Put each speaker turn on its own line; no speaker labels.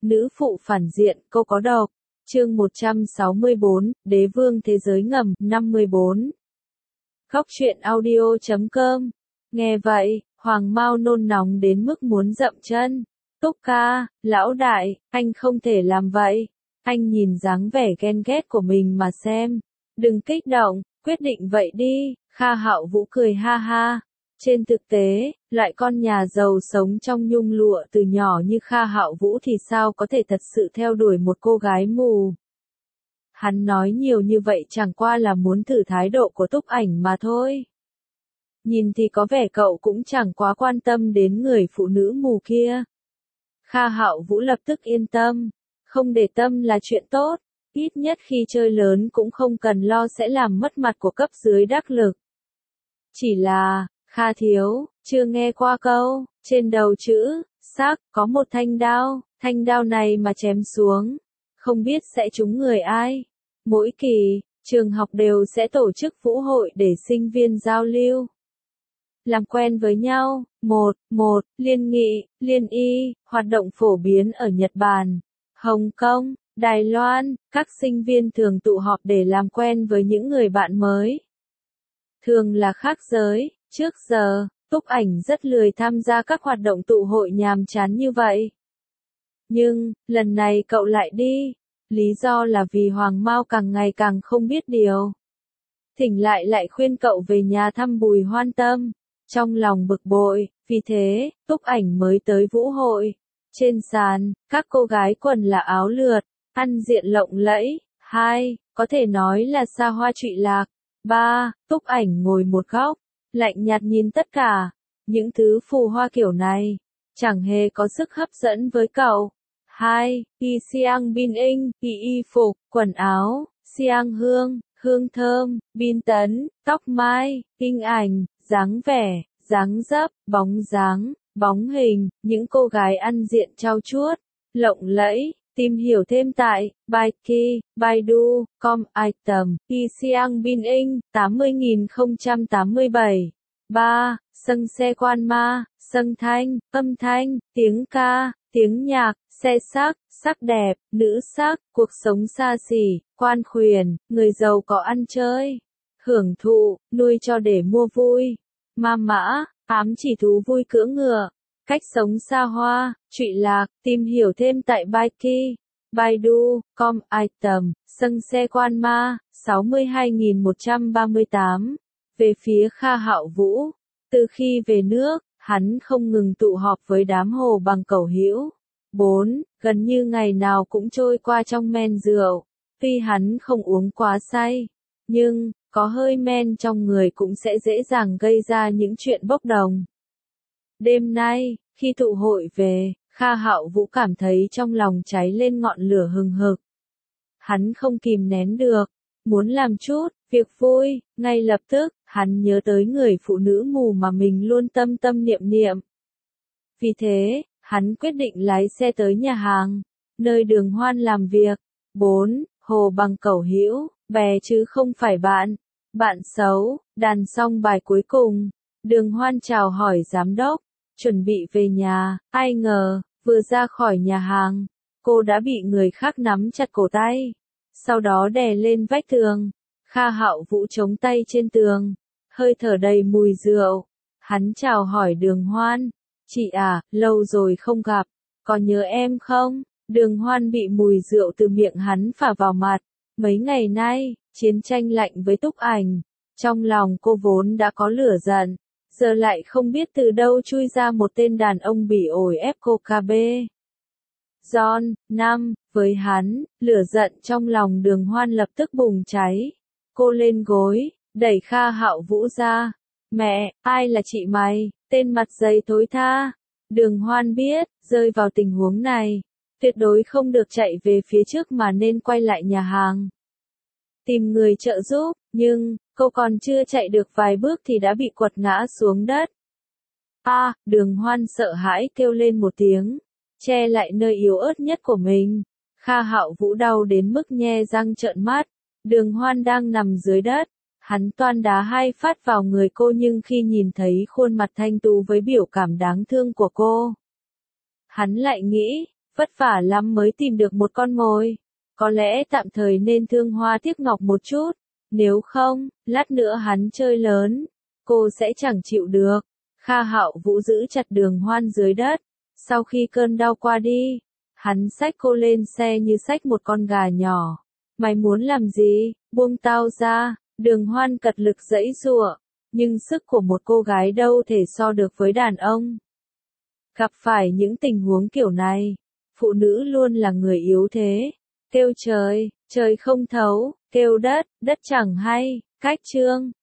Nữ phụ phản diện, cô có độc. Chương 164, Đế vương thế giới ngầm, 54. Góc truyện audio.com. Nghe vậy, Hoàng Mao nôn nóng đến mức muốn dậm chân. Túc ca, lão đại, anh không thể làm vậy. Anh nhìn dáng vẻ ghen ghét của mình mà xem. Đừng kích động, quyết định vậy đi. Kha Hạo Vũ cười ha ha. Trên thực tế, loại con nhà giàu sống trong nhung lụa từ nhỏ như Kha Hạo Vũ thì sao có thể thật sự theo đuổi một cô gái mù. Hắn nói nhiều như vậy chẳng qua là muốn thử thái độ của Túc Ảnh mà thôi. Nhìn thì có vẻ cậu cũng chẳng quá quan tâm đến người phụ nữ mù kia. Kha Hạo Vũ lập tức yên tâm. Không để tâm là chuyện tốt, ít nhất khi chơi lớn cũng không cần lo sẽ làm mất mặt của cấp dưới đắc lực. Chỉ là, Kha thiếu, chưa nghe qua câu, trên đầu chữ, sắc, có một thanh đao này mà chém xuống, không biết sẽ trúng người ai. Mỗi kỳ, trường học đều sẽ tổ chức vũ hội để sinh viên giao lưu. Làm quen với nhau, liên nghị, liên y, hoạt động phổ biến ở Nhật Bản, Hồng Kông, Đài Loan, các sinh viên thường tụ họp để làm quen với những người bạn mới. Thường là khác giới, trước giờ, Túc Ảnh rất lười tham gia các hoạt động tụ hội nhàm chán như vậy. Nhưng, lần này cậu lại đi, lý do là vì Hoàng Mao càng ngày càng không biết điều. Thỉnh lại khuyên cậu về nhà thăm Bùi Hoan Tâm, trong lòng bực bội, vì thế, Túc Ảnh mới tới vũ hội. Trên sàn, các cô gái quần là áo lượt, ăn diện lộng lẫy. 2, có thể nói là xa hoa trụy lạc. 3, Túc Ảnh ngồi một góc, lạnh nhạt nhìn tất cả. Những thứ phù hoa kiểu này, chẳng hề có sức hấp dẫn với cậu. 2, y xiang bin inh, y phục, quần áo, xiang hương, hương thơm, bin tấn, tóc mai, hình ảnh, dáng vẻ, dáng dấp, bóng dáng, bóng hình, những cô gái ăn diện trau chuốt, lộng lẫy. Tìm hiểu thêm tại Baiki, Baidu, com item, y xiang bin inh, 80.087. 3. Sâng xe quan ma, sâng thanh, âm thanh, tiếng ca, tiếng nhạc, xe sắc, sắc đẹp, nữ sắc, cuộc sống xa xỉ, quan khuyển, người giàu có ăn chơi, hưởng thụ, nuôi cho để mua vui, ma mã, ám chỉ thú vui cưỡng ngựa, cách sống xa hoa, trụy lạc, tìm hiểu thêm tại Baiki, Baidu, com item, sâng xe quan ma, 62.138. Về phía Kha Hạo Vũ, từ khi về nước, hắn không ngừng tụ họp với đám hồ bằng cẩu hữu. 4. Gần như ngày nào cũng trôi qua trong men rượu. Tuy hắn không uống quá say, nhưng, có hơi men trong người cũng sẽ dễ dàng gây ra những chuyện bốc đồng. Đêm nay, khi tụ hội về, Kha Hạo Vũ cảm thấy trong lòng cháy lên ngọn lửa hừng hực. Hắn không kìm nén được, muốn làm chút việc vui, ngay lập tức, hắn nhớ tới người phụ nữ mù mà mình luôn tâm tâm niệm niệm. Vì thế, hắn quyết định lái xe tới nhà hàng, nơi Đường Hoan làm việc. 4. Hồ bằng cẩu hữu, bè chứ không phải bạn. Bạn xấu, đàn xong bài cuối cùng, Đường Hoan chào hỏi giám đốc, chuẩn bị về nhà, ai ngờ, vừa ra khỏi nhà hàng, cô đã bị người khác nắm chặt cổ tay, sau đó đè lên vách tường. Kha Hạo Vũ chống tay trên tường, hơi thở đầy mùi rượu. Hắn chào hỏi Đường Hoan, chị à, lâu rồi không gặp, có nhớ em không? Đường Hoan bị mùi rượu từ miệng hắn phả vào mặt. Mấy ngày nay, chiến tranh lạnh với Túc Ảnh, trong lòng cô vốn đã có lửa giận, giờ lại không biết từ đâu chui ra một tên đàn ông bỉ ổi ép cô KB. John, 5, với hắn, lửa giận trong lòng Đường Hoan lập tức bùng cháy. Cô lên gối, đẩy Kha Hạo Vũ ra. Mẹ, ai là chị mày, tên mặt dày thối tha. Đường Hoan biết, rơi vào tình huống này, tuyệt đối không được chạy về phía trước mà nên quay lại nhà hàng, tìm người trợ giúp, nhưng, cô còn chưa chạy được vài bước thì đã bị quật ngã xuống đất. Đường Hoan sợ hãi kêu lên một tiếng, che lại nơi yếu ớt nhất của mình. Kha Hạo Vũ đau đến mức nhe răng trợn mắt. Đường Hoan đang nằm dưới đất, hắn toan đá 2 phát vào người cô nhưng khi nhìn thấy khuôn mặt thanh tú với biểu cảm đáng thương của cô, hắn lại nghĩ, Vất vả lắm mới tìm được một con mồi. Có lẽ tạm thời nên thương hoa tiếc ngọc một chút. Nếu không, lát nữa hắn chơi lớn, cô sẽ chẳng chịu được. Kha Hạo Vũ giữ chặt Đường Hoan dưới đất. Sau khi cơn đau qua đi, hắn xách cô lên xe như xách một con gà nhỏ. Mày muốn làm gì? Buông tao ra. Đường Hoan cật lực giãy giụa, nhưng sức của một cô gái đâu thể so được với đàn ông. Gặp phải những tình huống kiểu này, phụ nữ luôn là người yếu thế. Kêu trời, trời không thấu, kêu đất, đất chẳng hay. Cách chương